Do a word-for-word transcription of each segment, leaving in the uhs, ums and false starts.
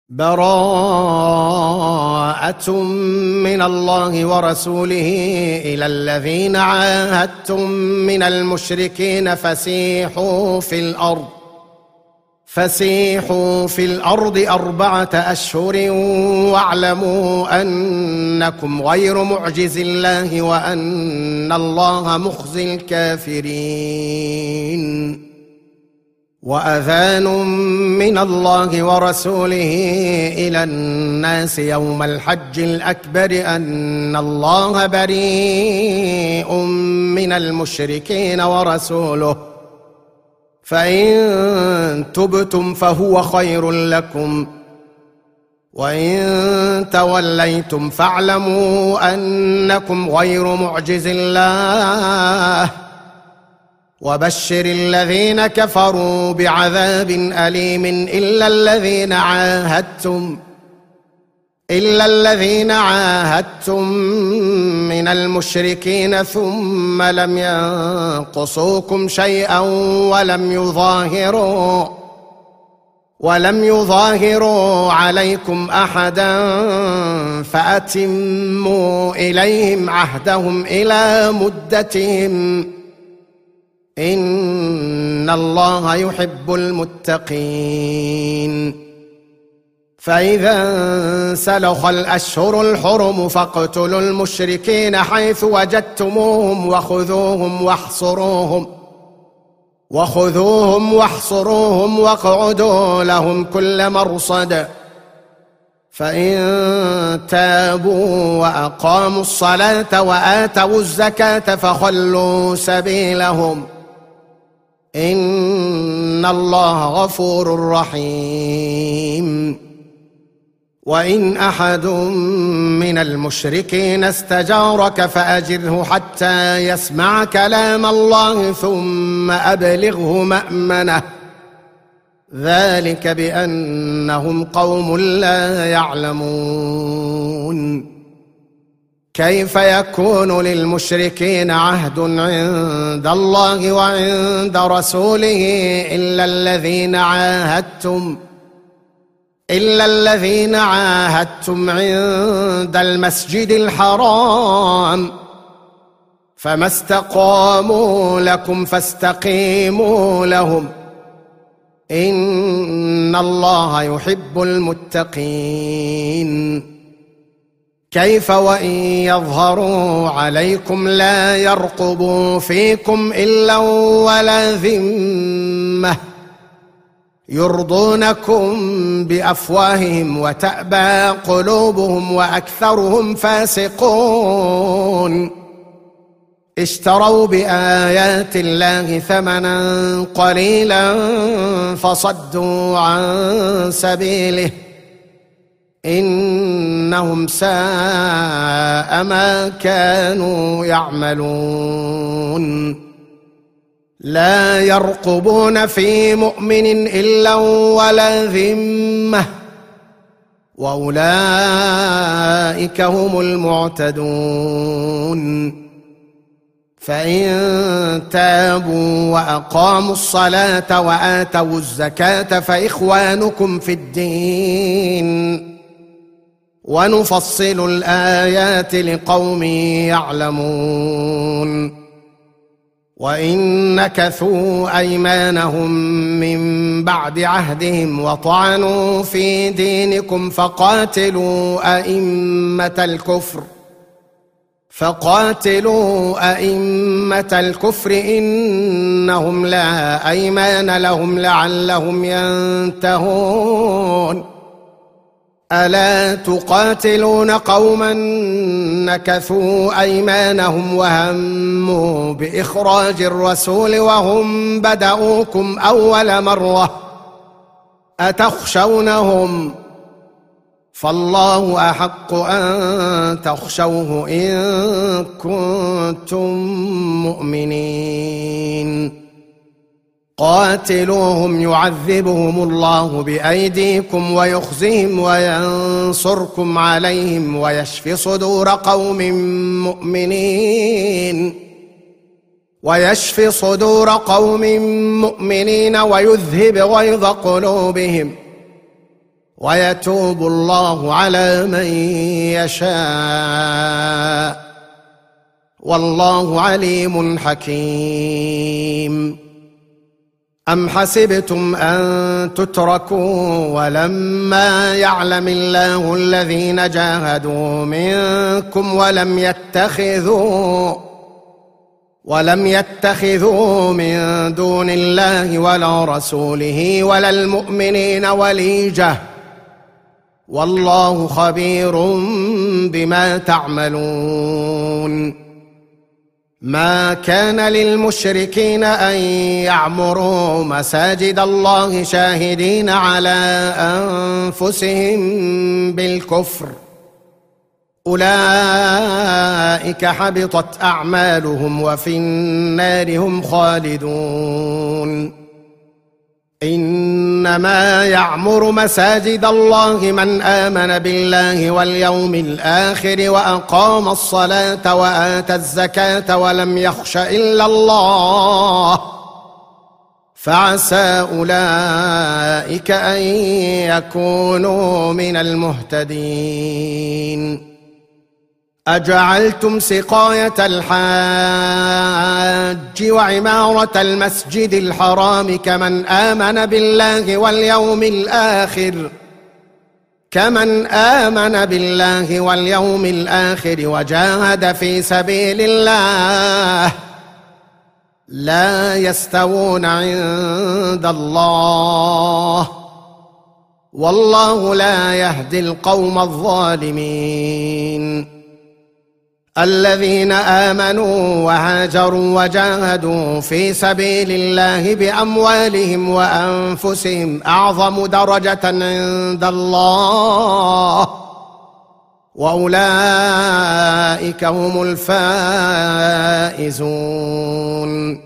براءة من الله ورسوله إلى الذين عاهدتم من المشركين فسيحوا في الأرض فسيحوا في الأرض أربعة أشهر واعلموا أنكم غير معجز الله وأن الله مخزي الكافرين. وأذان من الله ورسوله إلى الناس يوم الحج الأكبر أن الله بريء من المشركين ورسوله، فإن تبتم فهو خير لكم، وإن توليتم فاعلموا أنكم غير معجز الله، وبشر الذين كفروا بعذاب أليم إلا الذين عاهدتم إلا الذين عاهدتم من المشركين ثم لم ينقصوكم شيئا ولم يظاهروا ولم يظاهروا عليكم أحدا فأتموا إليهم عهدهم إلى مدتهم إن الله يحب المتقين. فإذا انسلخ الأشهر الحرم فاقتلوا المشركين حيث وجدتموهم وخذوهم واحصروهم وخذوهم واحصروهم واقعدوا لهم كل مرصد، فإن تابوا وأقاموا الصلاة وآتوا الزكاة فخلوا سبيلهم إن الله غفور رحيم. وإن أحد من المشركين استجارك فأجره حتى يسمع كلام الله ثم أبلغه مأمنه، ذلك بأنهم قوم لا يعلمون. كيف يكون للمشركين عهد عند الله وعند رسوله إلا الذين عاهدتم إلا الذين عاهدتم عند المسجد الحرام، فما استقاموا لكم فاستقيموا لهم إن الله يحب المتقين. كيف وإن يظهروا عليكم لا يرقبوا فيكم إلا ولا ذمة يرضونكم بأفواههم وتأبى قلوبهم وأكثرهم فاسقون. اشتروا بآيات الله ثمنا قليلا فصدوا عن سبيله إنهم ساء ما كانوا يعملون. لا يرقبون في مؤمن إلا ولا ذمة وأولئك هم المعتدون. فإن تابوا وأقاموا الصلاة وآتوا الزكاة فإخوانكم في الدين ونفصل الآيات لقوم يعلمون. وإن نكثوا أيمانهم من بعد عهدهم وطعنوا في دينكم فقاتلوا أئمة الكفر فقاتلوا أئمة الكفر إنهم لا أيمان لهم لعلهم ينتهون. ألا تقاتلون قوما نكثوا أيمانهم وهموا بإخراج الرسول وهم بدأوكم أول مرة أتخشونهم فالله أحق أن تخشوه إن كنتم مؤمنين. قاتلوهم يعذبهم الله بأيديكم ويخزهم وينصركم عليهم ويشف صدور قوم مؤمنين ويشف صدور قوم مؤمنين ويذهب غيظ قلوبهم ويتوب الله على من يشاء، والله عليم حكيم. أم حسبتم أن تتركوا ولما يعلم الله الذين جاهدوا منكم ولم يتخذوا ولم يتخذوا من دون الله ولا رسوله ولا المؤمنين وليجة، والله خبير بما تعملون. ما كان للمشركين أن يعمروا مساجد الله شاهدين على أنفسهم بالكفر، أولئك حبطت أعمالهم وفي النار هم خالدون. إنما يعمر مساجد الله من آمن بالله واليوم الآخر وأقام الصلاة وآتى الزكاة ولم يخش إلا الله، فعسى أولئك أن يكونوا من المهتدين. أجعلتم سقاية الحاج وعمارة المسجد الحرام كمن آمن بالله واليوم الآخر كمن آمن بالله واليوم الآخر وجاهد في سبيل الله، لا يستوون عند الله، والله لا يهدي القوم الظالمين. الذين آمنوا وهاجروا وجاهدوا في سبيل الله بأموالهم وأنفسهم أعظم درجة عند الله، وأولئك هم الفائزون.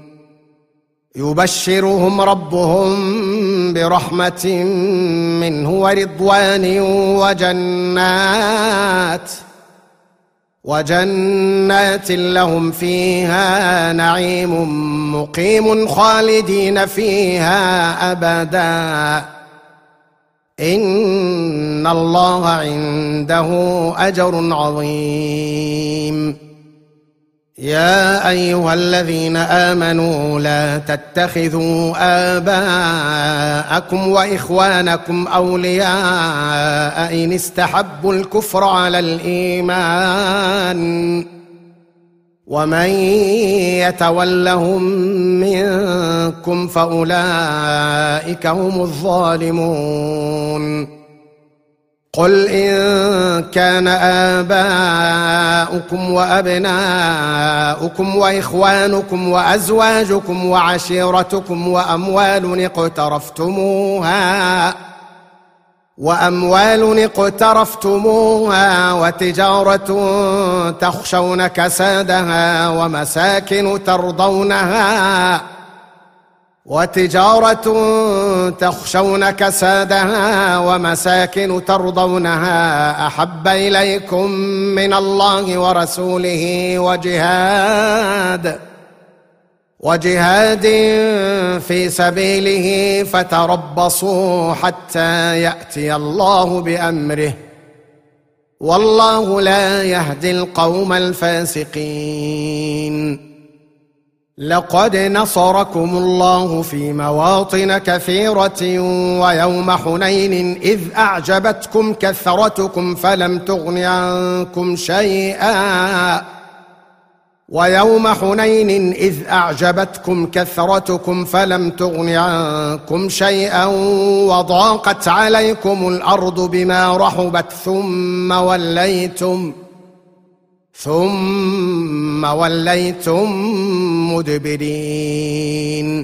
يبشرهم ربهم برحمة منه ورضوان وجنات وجنات لهم فيها نعيم مقيم خالدين فيها أبدا، إن الله عنده أجر عظيم. يا أيها الذين آمنوا لا تتخذوا آباءكم وإخوانكم أولياء إن استحبوا الكفر على الإيمان، ومن يتولهم منكم فأولئك هم الظالمون. قل إن كان آباؤكم وأبناؤكم وإخوانكم وأزواجكم وعشيرتكم وأموال اقترفتموها وأموال اقترفتموها وتجارة تخشون كسادها ومساكن ترضونها وتجارة تخشون كسادها ومساكن ترضونها أحب إليكم من الله ورسوله وجهاد وجهاد في سبيله فتربصوا حتى يأتي الله بأمره، والله لا يهدي القوم الفاسقين. لقد نصركم الله في مواطن كثيرة ويوم حنين إذ أعجبتكم كثرتكم فلم تغن عنكم شيئا ويوم حنين إذ أعجبتكم كثرتكم فلم تغن عنكم شيئا وضاقت عليكم الأرض بما رحبت ثم وليتم ثم وليتم مدبرين.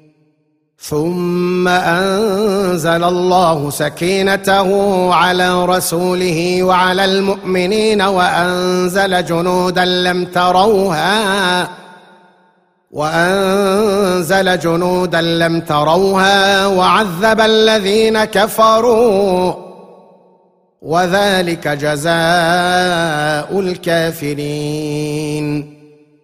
ثم أنزل الله سكينته على رسوله وعلى المؤمنين وأنزل جنودا لم تروها وأنزل جنودا لم تروها وعذب الذين كفروا، وذلك جزاء الكافرين.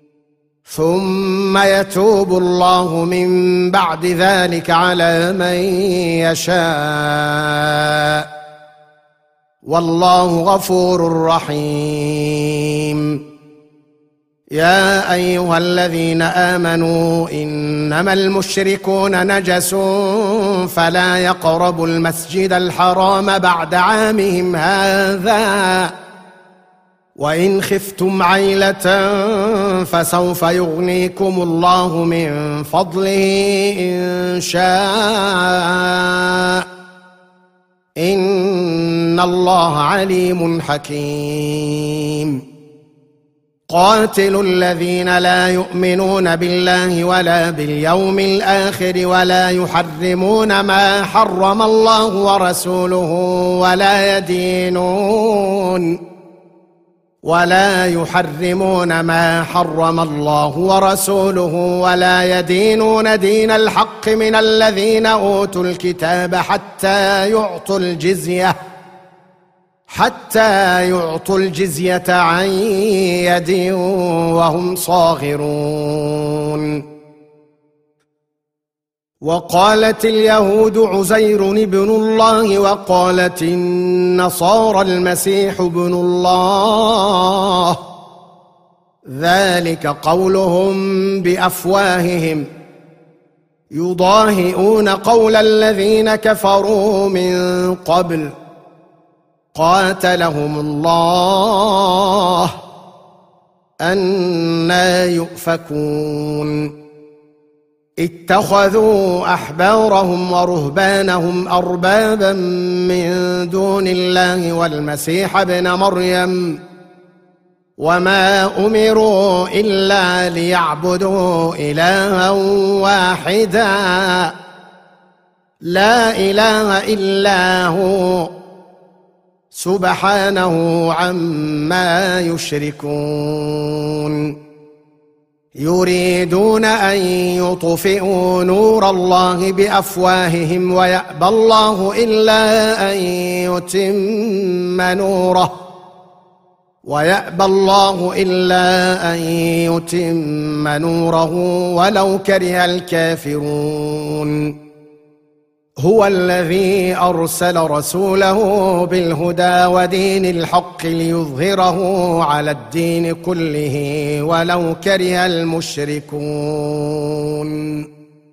ثم يتوب الله من بعد ذلك على من يشاء، والله غفور رحيم. يا أيها الذين آمنوا إنما المشركون نجس فلا يقربوا المسجد الحرام بعد عامهم هذا وإن خفتم عيلة فسوف يغنيكم الله من فضله إن شاء إن الله عليم حكيم. قاتلوا الذين لا يؤمنون بالله ولا باليوم الآخر ولا يحرمون ما حرم الله ورسوله ولا يدينون ولا يحرمون ما حرم الله ورسوله ولا يدينون دين الحق من الذين أوتوا الكتاب حتى يعطوا الجزية حتى يعطوا الجزية عن يد وهم صاغرون. وقالت اليهود عزير ابن الله وقالت النصارى المسيح ابن الله ذلك قولهم بأفواههم يضاهئون قول الذين كفروا من قبل قاتلهم الله أنى يؤفكون. اتخذوا أحبارهم ورهبانهم أربابا من دون الله والمسيح ابن مريم وما أمروا إلا ليعبدوا إلها واحدا لا إله إلا هو سبحانه عما يشركون. يريدون أن يطفئوا نور الله بأفواههم ويأبى الله إلا أن يتم نوره ويأبى الله إلا أن يتم نوره ولو كره الكافرون. هو الذي أرسل رسوله بالهدى ودين الحق ليظهره على الدين كله ولو كره المشركون.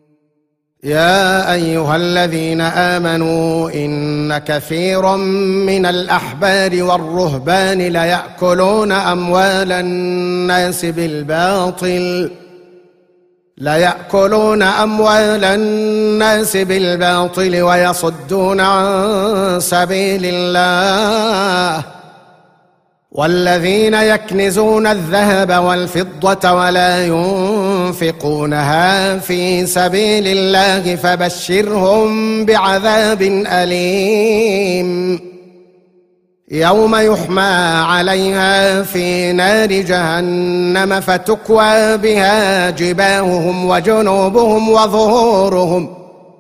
يا أيها الذين آمنوا إن كثيرا من الأحبار والرهبان ليأكلون أموال الناس بالباطل ليأكلون أموال الناس بالباطل ويصدون عن سبيل الله والذين يكنزون الذهب والفضة ولا ينفقونها في سبيل الله فبشرهم بعذاب أليم يوم يحمى عليها في نار جهنم فتكوى بها جباههم وجنوبهم وظهورهم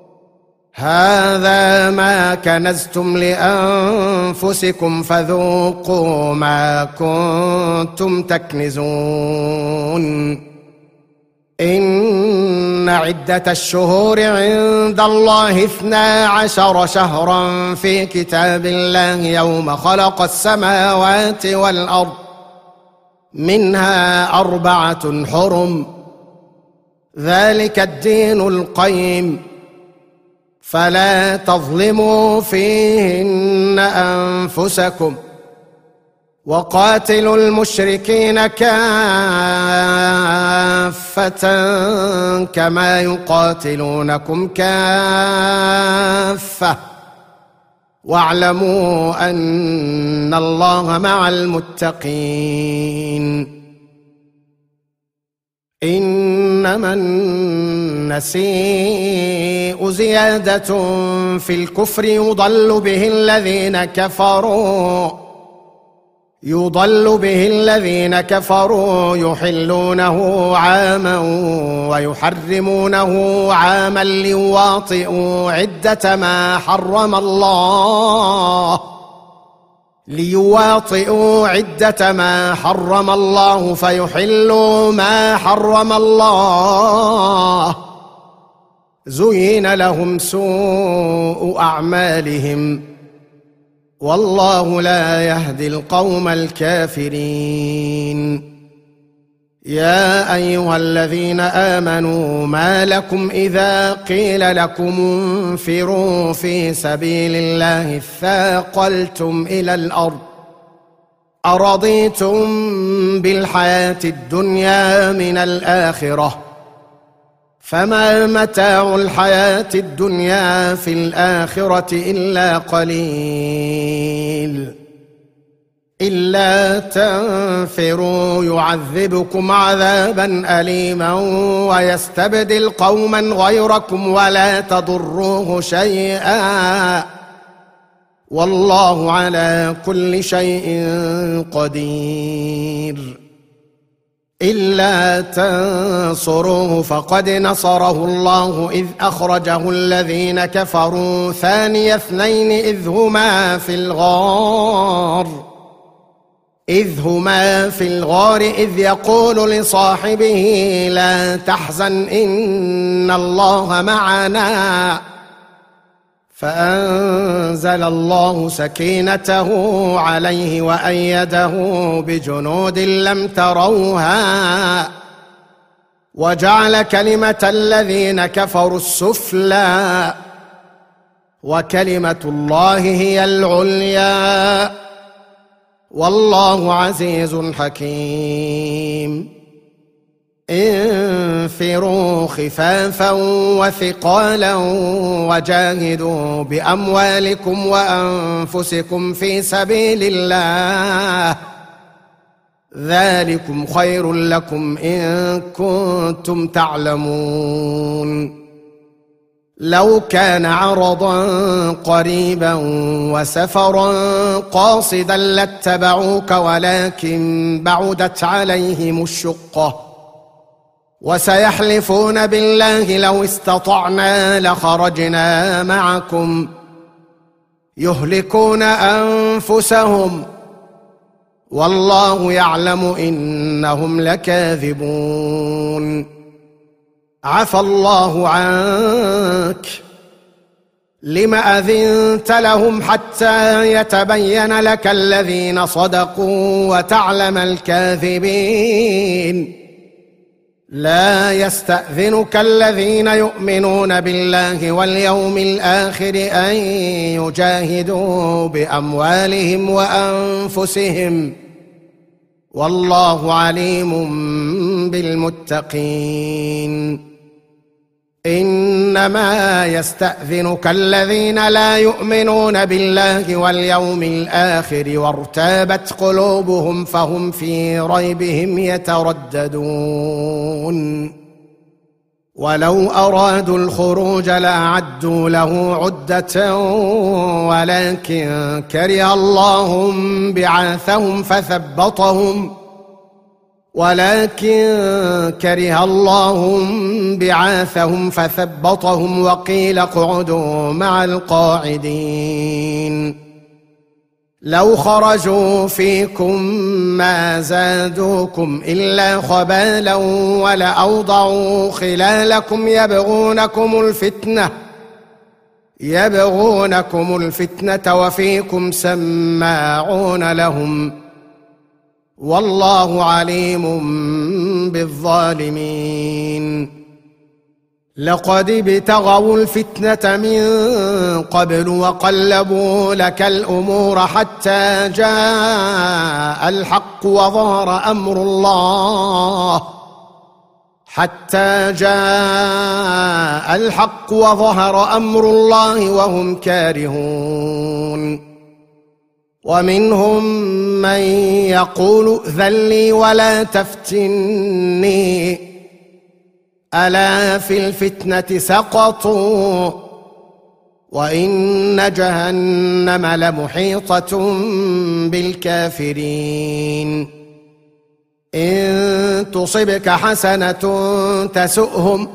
هذا ما كنزتم لأنفسكم فذوقوا ما كنتم تكنزون. إن عدة الشهور عند الله اثنا عشر شهرا في كتاب الله يوم خلق السماوات والأرض منها أربعة حرم ذلك الدين القيم فلا تظلموا فيهن أنفسكم وقاتلوا المشركين كافة كما يقاتلونكم كافة واعلموا أن الله مع المتقين. إنما النسيء زيادة في الكفر يضل به الذين كفروا يضل به الذين كفروا يحلونه عاما ويحرمونه عاما ليواطئوا عدة ما حرم الله ليواطئوا عدة ما حرم الله فيحلوا ما حرم الله زين لهم سوء أعمالهم والله لا يهدي القوم الكافرين. يا أيها الذين آمنوا ما لكم إذا قيل لكم انفروا في سبيل الله اثاقلتم إلى الأرض أرضيتم بالحياة الدنيا من الآخرة فما متاع الحياة الدنيا في الآخرة إلا قليل. إلا تنفروا يعذبكم عذابا أليما ويستبدل قوما غيركم ولا تضروه شيئا والله على كل شيء قدير. إلا تنصروه فقد نصره الله إذ أخرجه الذين كفروا ثاني اثنين إذ هما في الغار إذ هما في الغار إذ يقول لصاحبه لا تحزن إن الله معنا فأنزل الله سكينته عليه وأيده بجنود لم تروها وجعل كلمة الذين كفروا السفلى وكلمة الله هي العليا والله عزيز حكيم. انفروا خفافا وثقالا وجاهدوا بأموالكم وأنفسكم في سبيل الله ذلكم خير لكم إن كنتم تعلمون. لو كان عرضا قريبا وسفرا قاصدا لاتبعوك ولكن بعدت عليهم الشقة وسيحلفون بالله لو استطعنا لخرجنا معكم يهلكون أنفسهم والله يعلم إنهم لكاذبون. عفى الله عنك لم أذنت لهم حتى يتبين لك الذين صدقوا وتعلم الكاذبين. لا يستأذنك الذين يؤمنون بالله واليوم الآخر أن يجاهدوا بأموالهم وأنفسهم والله عليم بالمتقين. إنما يستأذنك الذين لا يؤمنون بالله واليوم الآخر وارتابت قلوبهم فهم في ريبهم يترددون. ولو أرادوا الخروج لأعدوا له عدة ولكن كره الله بعاثهم فثبطهم ولكن كره الله بعاثهم فثبطهم وقيل اقعدوا مع القاعدين. لو خرجوا فيكم ما زادوكم إلا خبالا ولأوضعوا خلالكم يبغونكم الفتنة يبغونكم الفتنة وفيكم سماعون لهم والله عليم بالظالمين. لقد ابتغوا الفتنة من قبل وقلبوا لك الأمور حتى جاء الحق وظهر أمر الله حتى جاء الحق وظهر أمر الله وهم كارهون. ومنهم من يقول ائذن لي ولا تفتني ألا في الفتنة سقطوا وإن جهنم لمحيطة بالكافرين. إن تصبك حسنة تسؤهم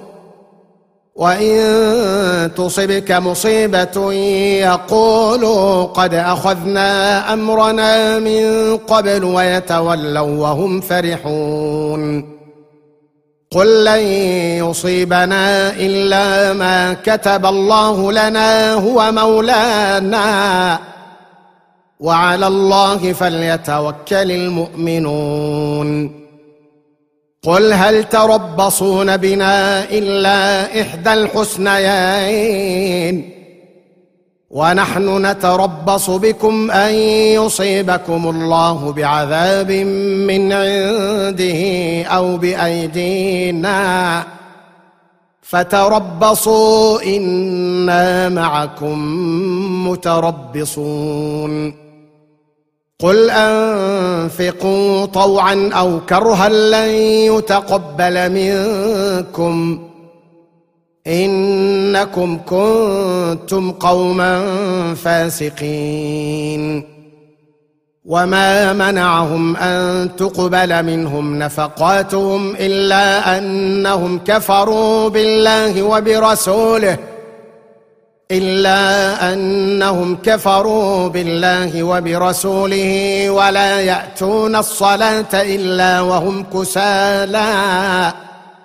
وإن تصبك مصيبة يقولوا قد أخذنا أمرنا من قبل ويتولوا وهم فرحون. قل لن يصيبنا إلا ما كتب الله لنا هو مولانا وعلى الله فليتوكل المؤمنون. قل هل تربصون بنا إلا إحدى الحسنيين ونحن نتربص بكم أن يصيبكم الله بعذاب من عنده أو بأيدينا فتربصوا إنا معكم متربصون. قل أنفقوا طوعا أو كرها لن يتقبل منكم إنكم كنتم قوما فاسقين. وما منعهم أن تقبل منهم نفقاتهم إلا أنهم كفروا بالله وبرسوله إلا أنهم كفروا بالله وبرسوله ولا يأتون الصلاة إلا وهم كسالى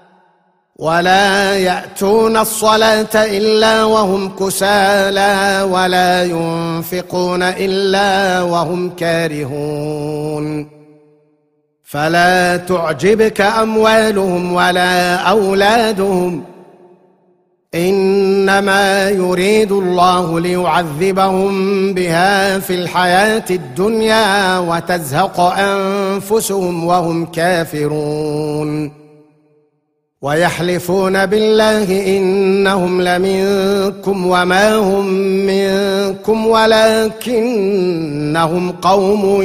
ولا يأتون الصلاة إلا وهم كسالى ولا ينفقون إلا وهم كارهون. فلا تعجبك أموالهم ولا أولادهم إنما يريد الله ليعذبهم بها في الحياة الدنيا وتزهق أنفسهم وهم كافرون. ويحلفون بالله إنهم لمنكم وما هم منكم ولكنهم قوم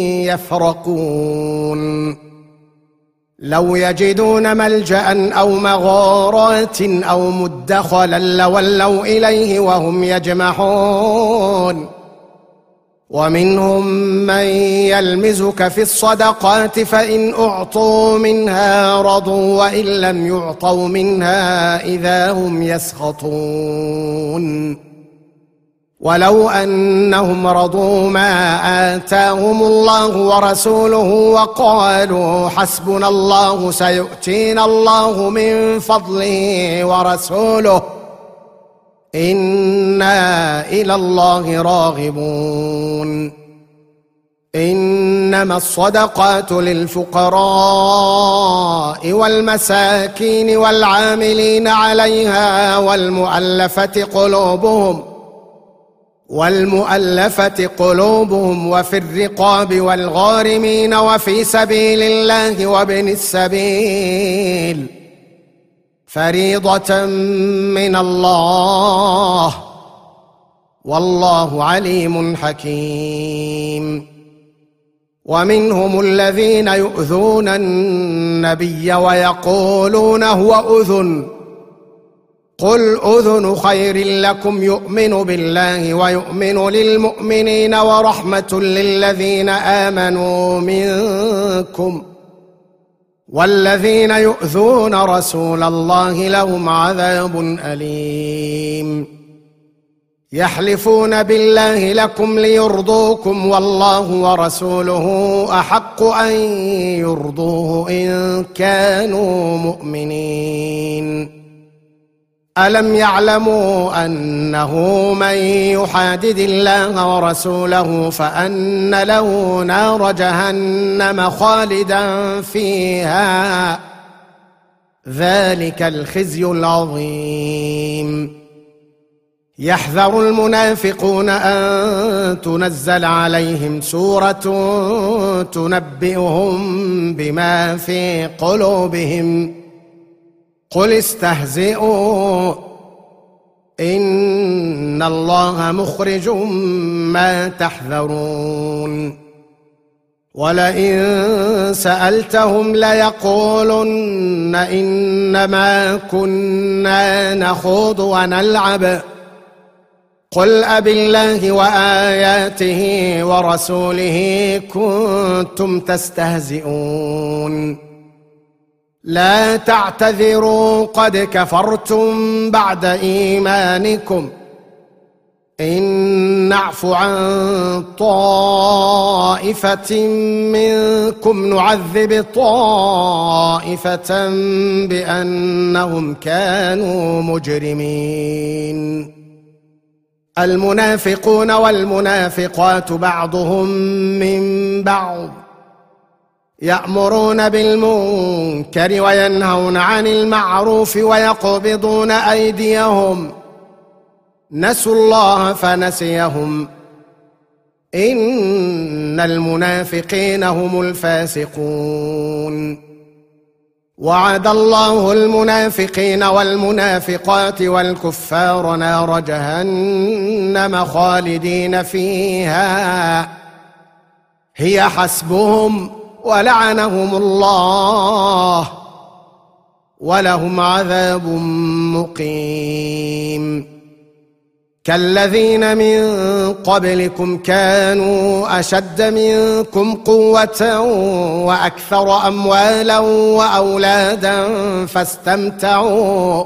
يفرقون. لو يجدون ملجأ أو مغارات أو مدخلا لولوا إليه وهم يجمحون. ومنهم من يلمزك في الصدقات فإن أعطوا منها رضوا وإن لم يعطوا منها إذا هم يسخطون. ولو أنهم رضوا ما آتاهم الله ورسوله وقالوا حسبنا الله سيؤتينا الله من فضله ورسوله إنا إلى الله راغبون. إنما الصدقات للفقراء والمساكين والعاملين عليها والمؤلفة قلوبهم والمؤلفة قلوبهم وفي الرقاب والغارمين وفي سبيل الله وابن السبيل فريضة من الله والله عليم حكيم. ومنهم الذين يؤذون النبي ويقولون هو أذن قل أذن خير لكم يؤمن بالله ويؤمن للمؤمنين ورحمة للذين آمنوا منكم والذين يؤذون رسول الله لهم عذاب أليم. يحلفون بالله لكم ليرضوكم والله ورسوله أحق أن يرضوه إن كانوا مؤمنين. ألم يعلموا أنه من يحادد الله ورسوله فأن له نار جهنم خالدا فيها ذلك الخزي العظيم. يحذر المنافقون أن تنزل عليهم سورة تنبئهم بما في قلوبهم قل استهزئوا إن الله مخرج ما تحذرون. ولئن سألتهم ليقولن إنما كنا نخوض ونلعب قل أبالله وآياته ورسوله كنتم تستهزئون. لا تعتذروا قد كفرتم بعد إيمانكم إن نعف عن طائفة منكم نعذب طائفة بأنهم كانوا مجرمين. المنافقون والمنافقات بعضهم من بعض يأمرون بالمنكر وينهون عن المعروف ويقبضون أيديهم نسوا الله فنسيهم إن المنافقين هم الفاسقون. وعد الله المنافقين والمنافقات والكفار نار جهنم خالدين فيها هي حسبهم ولعنهم الله ولهم عذاب مقيم. كالذين من قبلكم كانوا أشد منكم قوة وأكثر أموالا وأولادا فاستمتعوا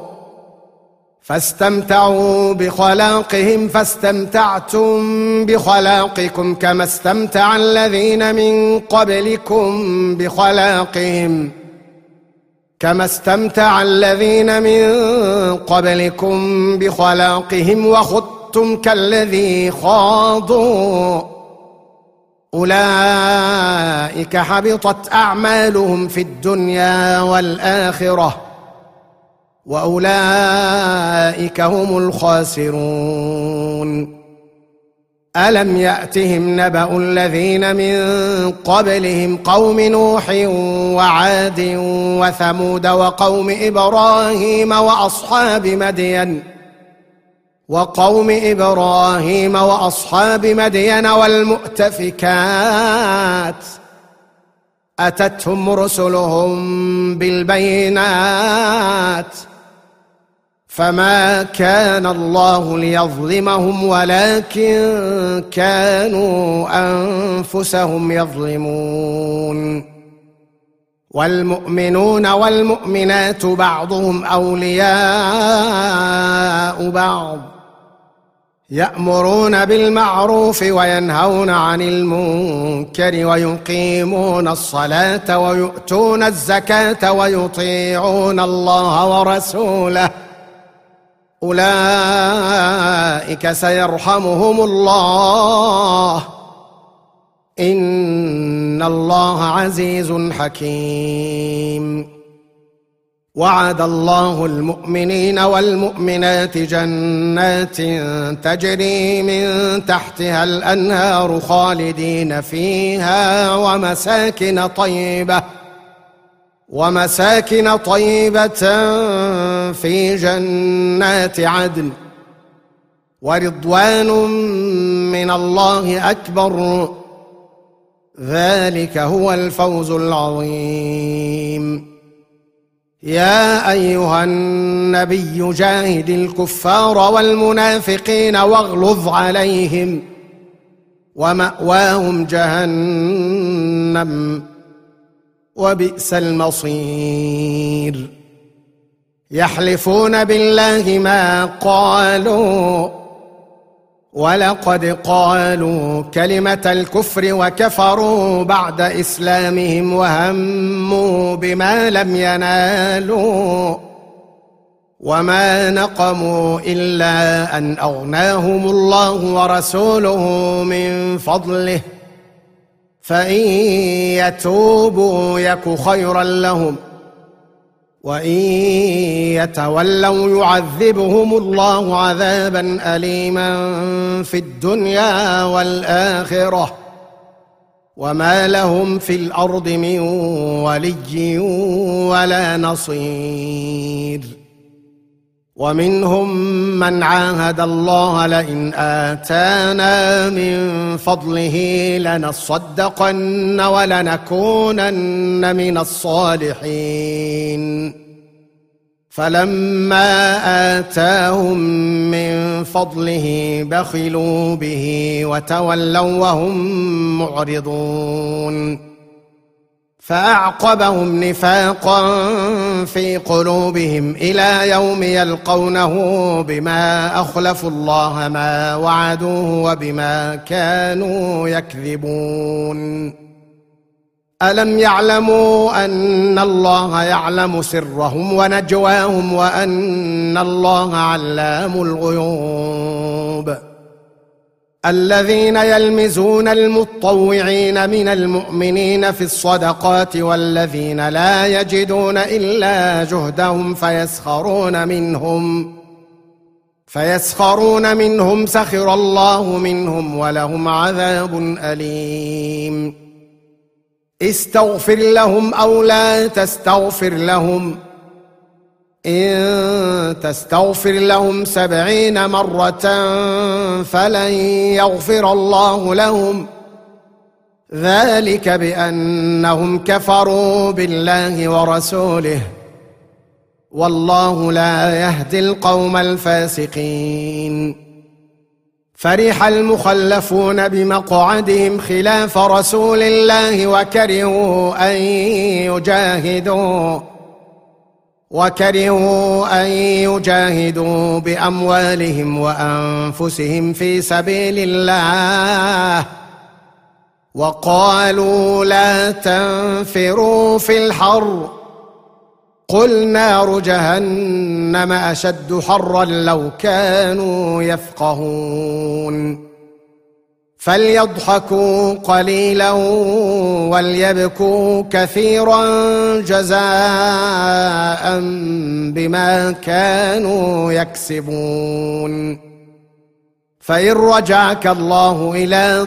فاستمتعوا بخلاقهم فاستمتعتم بخلاقكم كما استمتع الذين من قبلكم بخلاقهم كما استمتع الذين من قبلكم بخلاقهم وخضتم كالذي خاضوا أولئك حبطت أعمالهم في الدنيا والآخرة وأولئك هم الخاسرون. ألم يأتهم نبأ الذين من قبلهم قوم نوح وعاد وثمود وقوم إبراهيم وأصحاب مدين وقوم إبراهيم وأصحاب مدين والمؤتفكات أتتهم رسلهم بالبينات فما كان الله ليظلمهم ولكن كانوا أنفسهم يظلمون. والمؤمنون والمؤمنات بعضهم أولياء بعض يأمرون بالمعروف وينهون عن المنكر ويقيمون الصلاة ويؤتون الزكاة ويطيعون الله ورسوله أولئك سيرحمهم الله إن الله عزيز حكيم. وعد الله المؤمنين والمؤمنات جنات تجري من تحتها الأنهار خالدين فيها ومساكن طيبة ومساكن طيبة في جنات عدن ورضوان من الله أكبر ذلك هو الفوز العظيم. يا أيها النبي جاهد الكفار والمنافقين واغلظ عليهم ومأواهم جهنم وبئس المصير. يحلفون بالله ما قالوا ولقد قالوا كلمة الكفر وكفروا بعد إسلامهم وهموا بما لم ينالوا وما نقموا إلا أن أغناهم الله ورسوله من فضله فإن يتوبوا يك خيرا لهم وإن يتولوا يعذبهم الله عذابا أليما في الدنيا والآخرة وما لهم في الأرض من ولي ولا نصير. ومنهم من عاهد الله لئن آتانا من فضله لنصدقن ولنكونن من الصالحين فلما آتاهم من فضله بخلوا به وتولوا وهم معرضون فأعقبهم نفاقا في قلوبهم إلى يوم يلقونه بما أخلفوا الله ما وعدوه وبما كانوا يكذبون. ألم يعلموا أن الله يعلم سرهم ونجواهم وأن الله علام الغيوب الذين يلمزون المطوعين من المؤمنين في الصدقات والذين لا يجدون إلا جهدهم فيسخرون منهم فيسخرون منهم سخر الله منهم ولهم عذاب أليم استغفر لهم أو لا تستغفر لهم إن تستغفر لهم سبعين مرة فلن يغفر الله لهم ذلك بأنهم كفروا بالله ورسوله والله لا يهدي القوم الفاسقين فرح المخلفون بمقعدهم خلاف رسول الله وكرهوا أن يجاهدوا وكرهوا أن يجاهدوا بأموالهم وأنفسهم في سبيل الله وقالوا لا تنفروا في الحر قل نار جهنم أشد حرا لو كانوا يفقهون فليضحكوا قليلا وليبكوا كثيرا جزاء بما كانوا يكسبون فإن رجعك الله إلى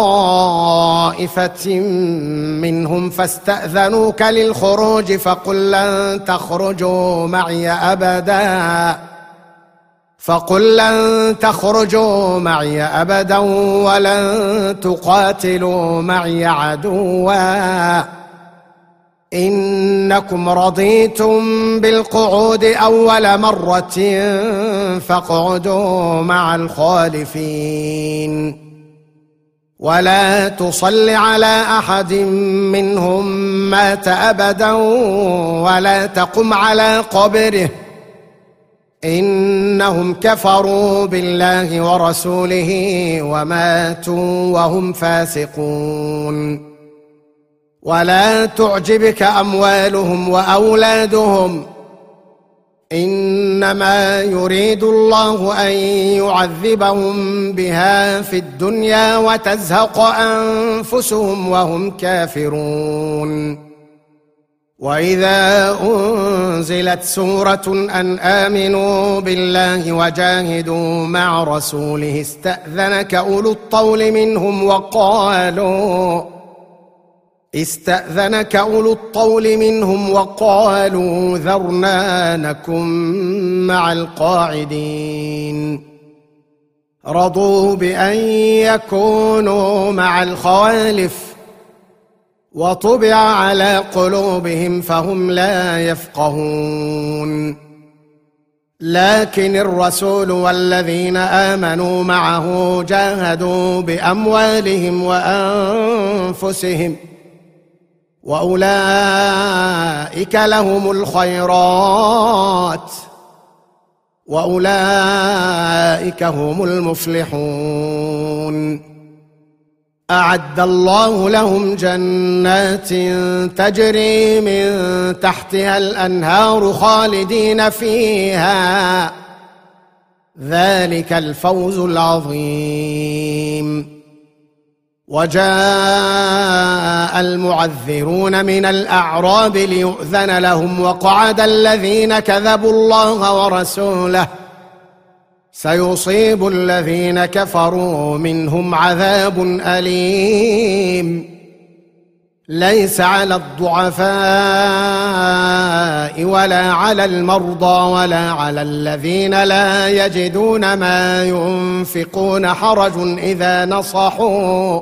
طائفة منهم فاستأذنوك للخروج فقل لن تخرجوا معي أبدا فقل لن تخرجوا معي أبدا ولن تقاتلوا معي عدوا إنكم رضيتم بالقعود أول مرة فاقعدوا مع الخالفين ولا تصل على أحد منهم مات أبدا ولا تقم على قبره إنهم كفروا بالله ورسوله وماتوا وهم فاسقون ولا تعجبك أموالهم وأولادهم إنما يريد الله أن يعذبهم بها في الدنيا وتزهق أنفسهم وهم كافرون وإذا أنزلت سورة أن آمنوا بالله وجاهدوا مع رسوله استأذنك أولو الطول منهم وقالوا استأذنك أولو الطول منهم وقالوا ذرنا نكن مع القاعدين رضوا بأن يكونوا مع الخوالف وطبع على قلوبهم فهم لا يفقهون لكن الرسول والذين آمنوا معه جاهدوا بأموالهم وأنفسهم وأولئك لهم الخيرات وأولئك هم المفلحون أعد الله لهم جنات تجري من تحتها الأنهار خالدين فيها ذلك الفوز العظيم وجاء المعذرون من الأعراب ليؤذن لهم وقعد الذين كذبوا الله ورسوله سيصيب الذين كفروا منهم عذاب أليم ليس على الضعفاء ولا على المرضى ولا على الذين لا يجدون ما ينفقون حرج إذا نصحوا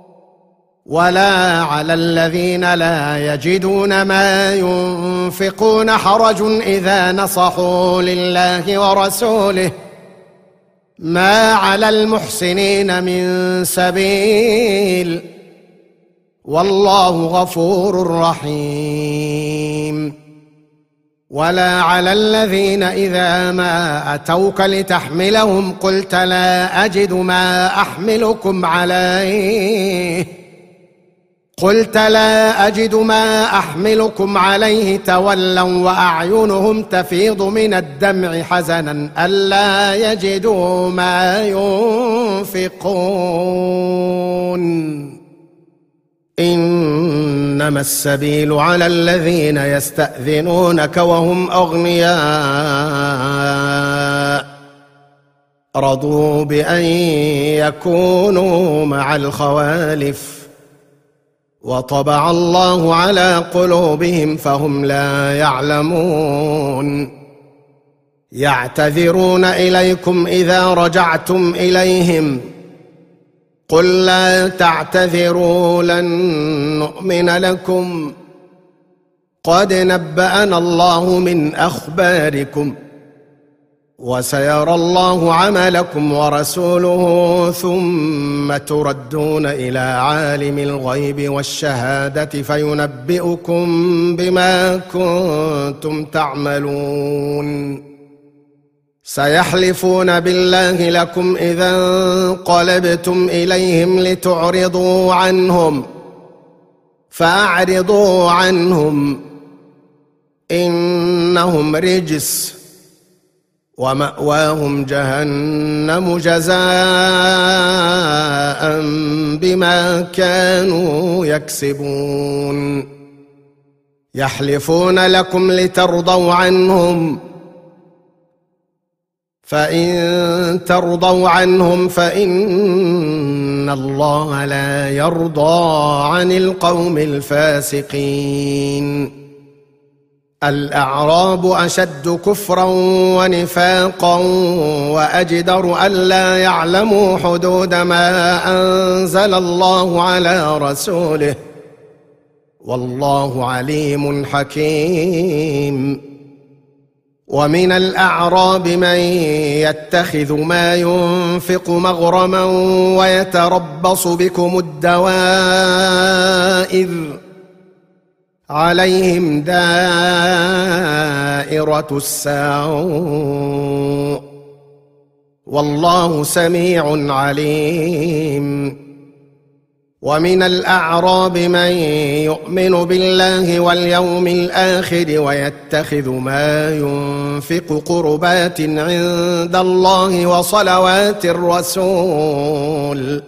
ولا على الذين لا يجدون ما ينفقون حرج إذا نصحوا لله ورسوله ما على المحسنين من سبيل والله غفور رحيم ولا على الذين إذا ما أتوك لتحملهم قلت لا أجد ما أحملكم عليه قلت لا أجد ما أحملكم عليه تولوا وأعينهم تفيض من الدمع حزنا ألا يجدوا ما ينفقون إنما السبيل على الذين يستأذنونك وهم أغنياء رضوا بأن يكونوا مع الخوالف وطبع الله على قلوبهم فهم لا يعلمون يعتذرون إليكم إذا رجعتم إليهم قل لا تعتذروا لن نؤمن لكم قد نبأنا الله من أخباركم وسيرى الله عملكم ورسوله ثم تردون إلى عالم الغيب والشهادة فينبئكم بما كنتم تعملون سيحلفون بالله لكم إذا انقلبتم إليهم لتعرضوا عنهم فأعرضوا عنهم إنهم رجس ومأواهم جهنم جزاء بما كانوا يكسبون يحلفون لكم لترضوا عنهم فإن ترضوا عنهم فإن الله لا يرضى عن القوم الفاسقين الأعراب أشد كفرا ونفاقا وأجدر ألا يعلموا حدود ما أنزل الله على رسوله والله عليم حكيم ومن الأعراب من يتخذ ما ينفق مغرما ويتربص بكم الدوائر عليهم دائرة السوء والله سميع عليم ومن الأعراب من يؤمن بالله واليوم الآخر ويتخذ ما ينفق قربات عند الله وصلوات الرسول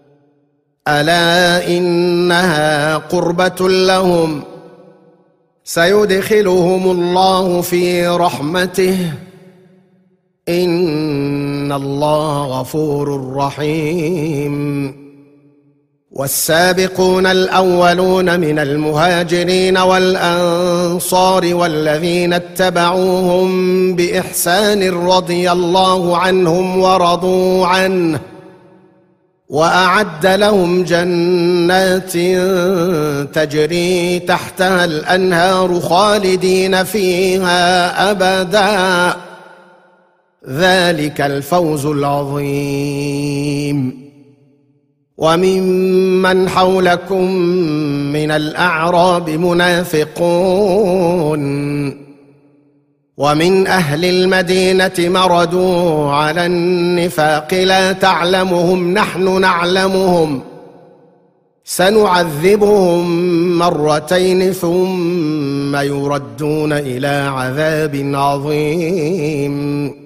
ألا إنها قربة لهم سيدخلهم الله في رحمته إن الله غفور رحيم والسابقون الأولون من المهاجرين والأنصار والذين اتبعوهم بإحسان رضي الله عنهم ورضوا عنه وأعد لهم جنات تجري تحتها الأنهار خالدين فيها أبدا ذلك الفوز العظيم وممن حولكم من الأعراب منافقون ومن أهل المدينة مردوا على النفاق لا تعلمهم نحن نعلمهم سنعذبهم مرتين ثم يردون إلى عذاب عظيم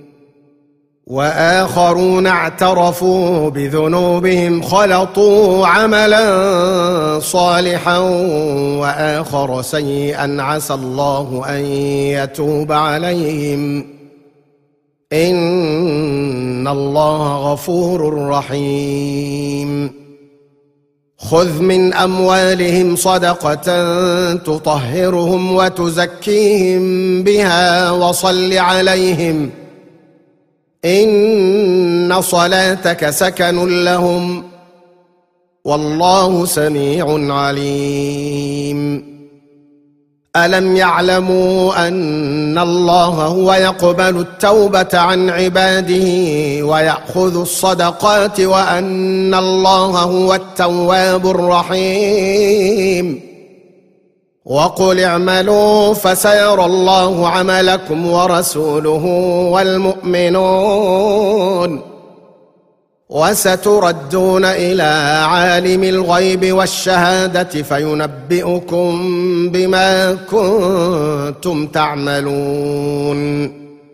وآخرون اعترفوا بذنوبهم خلطوا عملا صالحا وآخر سيئا عسى الله أن يتوب عليهم إن الله غفور رحيم خذ من أموالهم صدقة تطهرهم وتزكيهم بها وصل عليهم إن صلاتك سكن لهم والله سميع عليم ألم يعلموا أن الله هو يقبل التوبة عن عباده ويأخذ الصدقات وأن الله هو التواب الرحيم وقل اعملوا فسيرى الله عملكم ورسوله والمؤمنون وستردون إلى عالم الغيب والشهادة فينبئكم بما كنتم تعملون.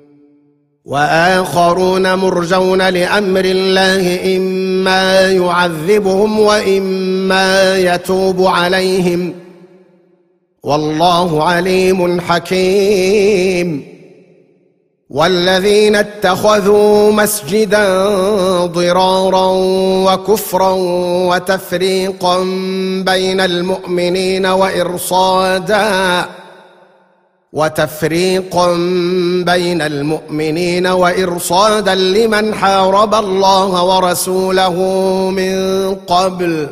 وآخرون مرجون لأمر الله إما يعذبهم وإما يتوب عليهم والله عليم حكيم. والذين اتخذوا مسجدا ضرارا وكفرا وتفريقا بين المؤمنين وإرصادا وتفريقا بين المؤمنين وإرصادا لمن حارب الله ورسوله من قبل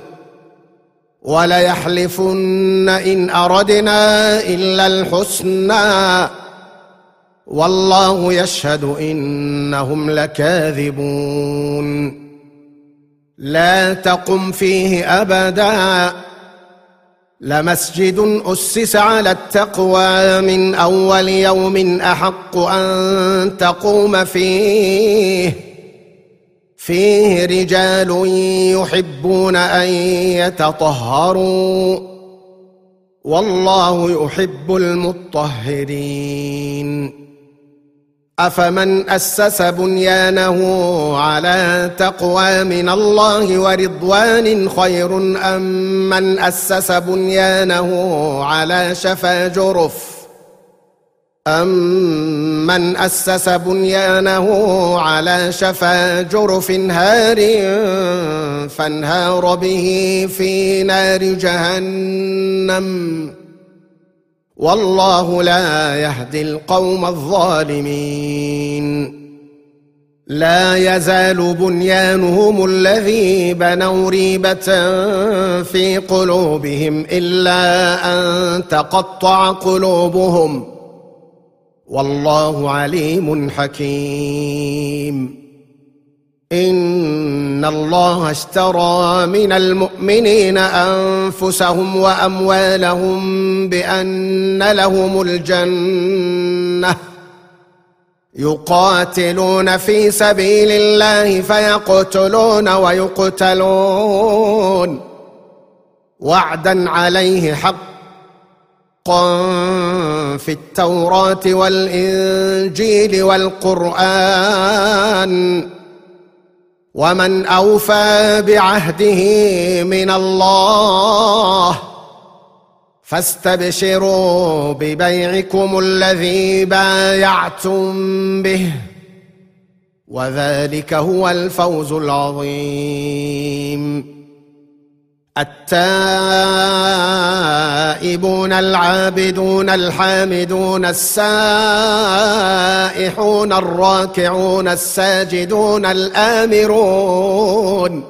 وليحلفن إن أردنا إلا الحسنى والله يشهد إنهم لكاذبون. لا تقم فيه أبدا لمسجد أسس على التقوى من أول يوم أحق أن تقوم فيه فيه رجال يحبون أن يتطهروا والله يحب المطهرين. أفمن أسس بنيانه على تقوى من الله ورضوان خير أم من أسس بنيانه على شفا جرف أَمَّنْ أَسَّسَ بُنْيَانَهُ عَلَى شَفَا جُرُفٍ هَارٍ فَانْهَارَ بِهِ فِي نَارِ جَهَنَّمَ وَاللَّهُ لَا يَهْدِي الْقَوْمَ الظَّالِمِينَ. لا يزال بنيانهم الذي بنوا ريبة في قلوبهم إلا أن تقطع قلوبهم والله عليم حكيم. إن الله اشترى من المؤمنين أنفسهم وأموالهم بأن لهم الجنة يقاتلون في سبيل الله فيقتلون ويقتلون وعدا عليه حقا في التوراة والإنجيل والقرآن ومن أوفى بعهده من الله فاستبشروا ببيعكم الذي بايعتم به وذلك هو الفوز العظيم. التائبون العابدون الحامدون السائحون الراكعون الساجدون الآمرون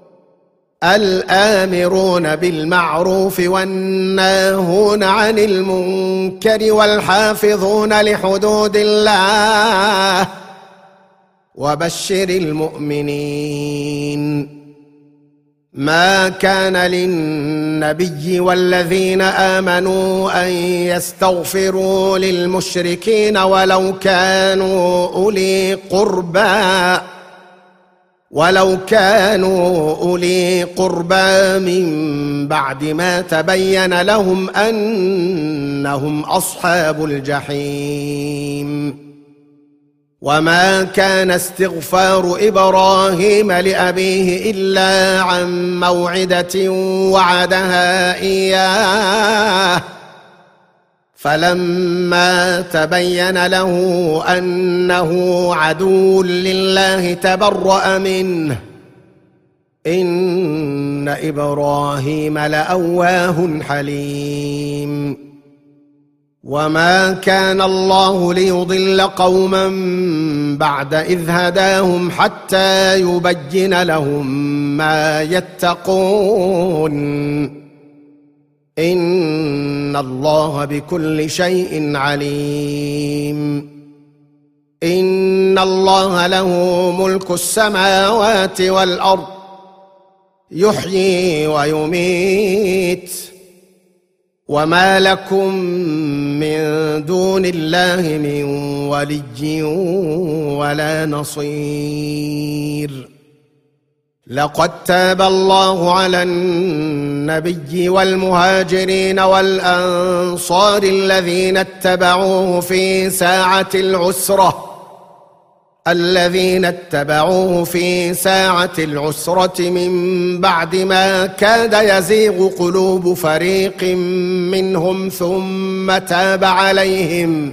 الآمرون بالمعروف والناهون عن المنكر والحافظون لحدود الله وبشر المؤمنين. ما كان للنبي والذين آمنوا أن يستغفروا للمشركين ولو كانوا أولي قربى ولو كانوا أولي قربى من بعد ما تبين لهم أنهم أصحاب الجحيم. وما كان استغفار إبراهيم لأبيه إلا عن موعدة وعدها إياه فلما تبين له أنه عدو لله تبرأ منه إن إبراهيم لأواه حليم. وما كان الله ليضل قوما بعد إذ هداهم حتى يبين لهم ما يتقون إن الله بكل شيء عليم. إن الله له ملك السماوات والأرض يحيي ويميت وما لكم من دون الله من ولي ولا نصير. لقد تاب الله على النبي والمهاجرين والأنصار الذين اتبعوه في ساعة العسرة الذين اتبعوه في ساعة العسرة من بعد ما كاد يزيغ قلوب فريق منهم ثم تاب عليهم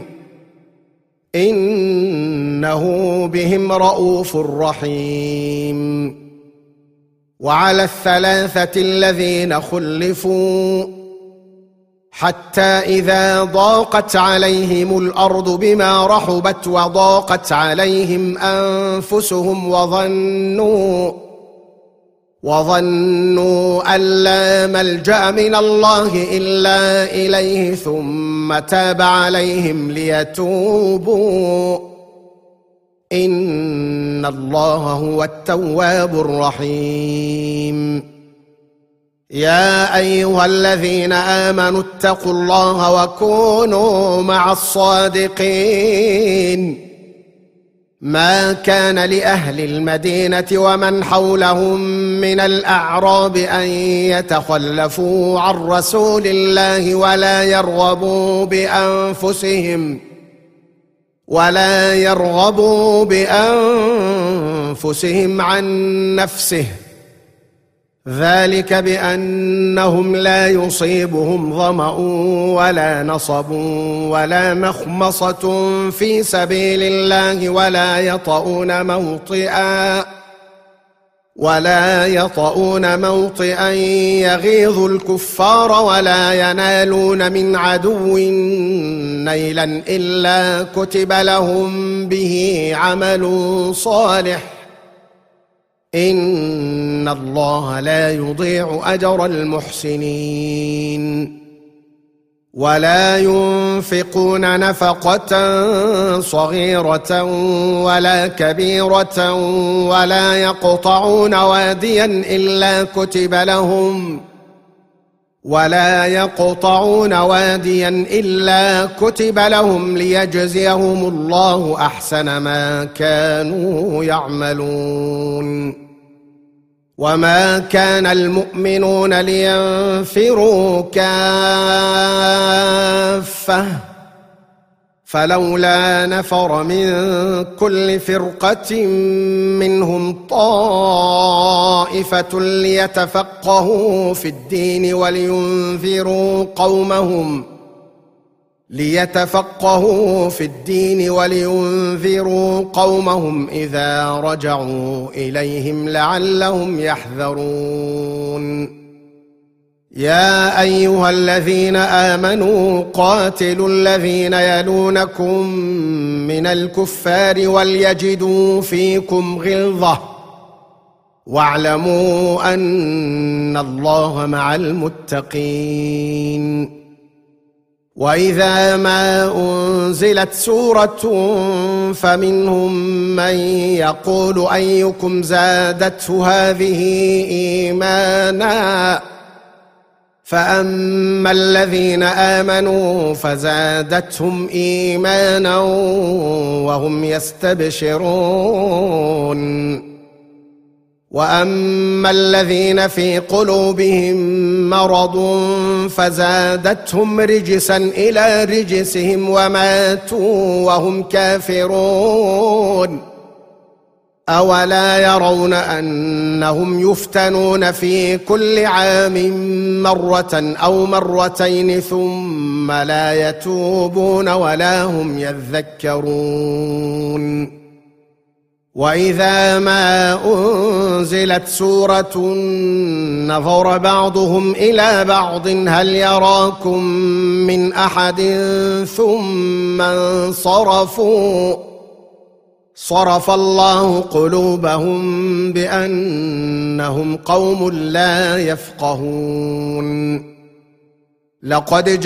إنه بهم رءوف رحيم. وعلى الثلاثة الذين خلفوا حتى إذا ضاقت عليهم الأرض بما رحبت وضاقت عليهم أنفسهم وظنوا وظنوا أن لا ملجأ من الله إلا إليه ثم تاب عليهم ليتوبوا إن الله هو التواب الرحيم. يا أيها الذين آمنوا اتقوا الله وكونوا مع الصادقين. ما كان لأهل المدينة ومن حولهم من الأعراب أن يتخلفوا عن رسول الله ولا يرغبوا بأنفسهم ولا يرغبوا بأنفسهم عن نفسه ذلك بأنهم لا يصيبهم ظمأ ولا نصب ولا مخمصة في سبيل الله ولا يطؤون موطئا ولا يطؤون موطئا يغيظ الكفار ولا ينالون من عدو نيلا إلا كتب لهم به عمل صالح إن الله لا يضيع أجر المحسنين. ولا ينفقون نفقة صغيرة ولا كبيرة ولا يقطعون واديا إلا كتب لهم ولا يقطعون واديا إلا كتب لهم ليجزيهم الله أحسن ما كانوا يعملون. وما كان المؤمنون لينفروا كافة فلولا نفر من كل فرقة منهم طائفة ليتفقهوا في الدين ولينذروا قومهم ليتفقهوا في الدين ولينذروا قومهم إذا رجعوا إليهم لعلهم يحذرون. يا أيها الذين آمنوا قاتلوا الذين يلونكم من الكفار وليجدوا فيكم غلظة واعلموا أن الله مع المتقين. وإذا ما أنزلت سورة فمنهم من يقول أيكم زادته هذه إيمانا فأما الذين آمنوا فزادتهم إيمانا وهم يستبشرون. وأما الذين في قلوبهم مرض فزادتهم رجسا إلى رجسهم وماتوا وهم كافرون. أولا يرون أنهم يفتنون في كل عام مرة أو مرتين ثم لا يتوبون ولا هم يذكرون. وإذا ما أنزلت سورة نظر بعضهم إلى بعض هل يراكم من أحد ثم انصرفوا صرف الله قلوبهم بأنهم قوم لا يفقهون. لقد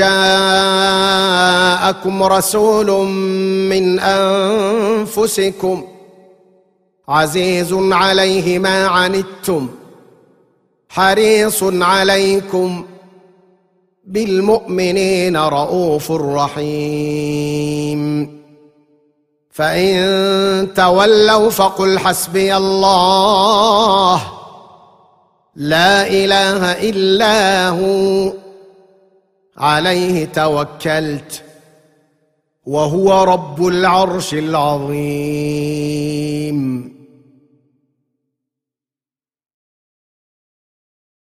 جاءكم رسول من أنفسكم عزيز عليه ما عنتم حريص عليكم بالمؤمنين رؤوف رحيم. فإن تولوا فقل حسبي الله لا إله إلا هو عليه توكلت وهو رب العرش العظيم.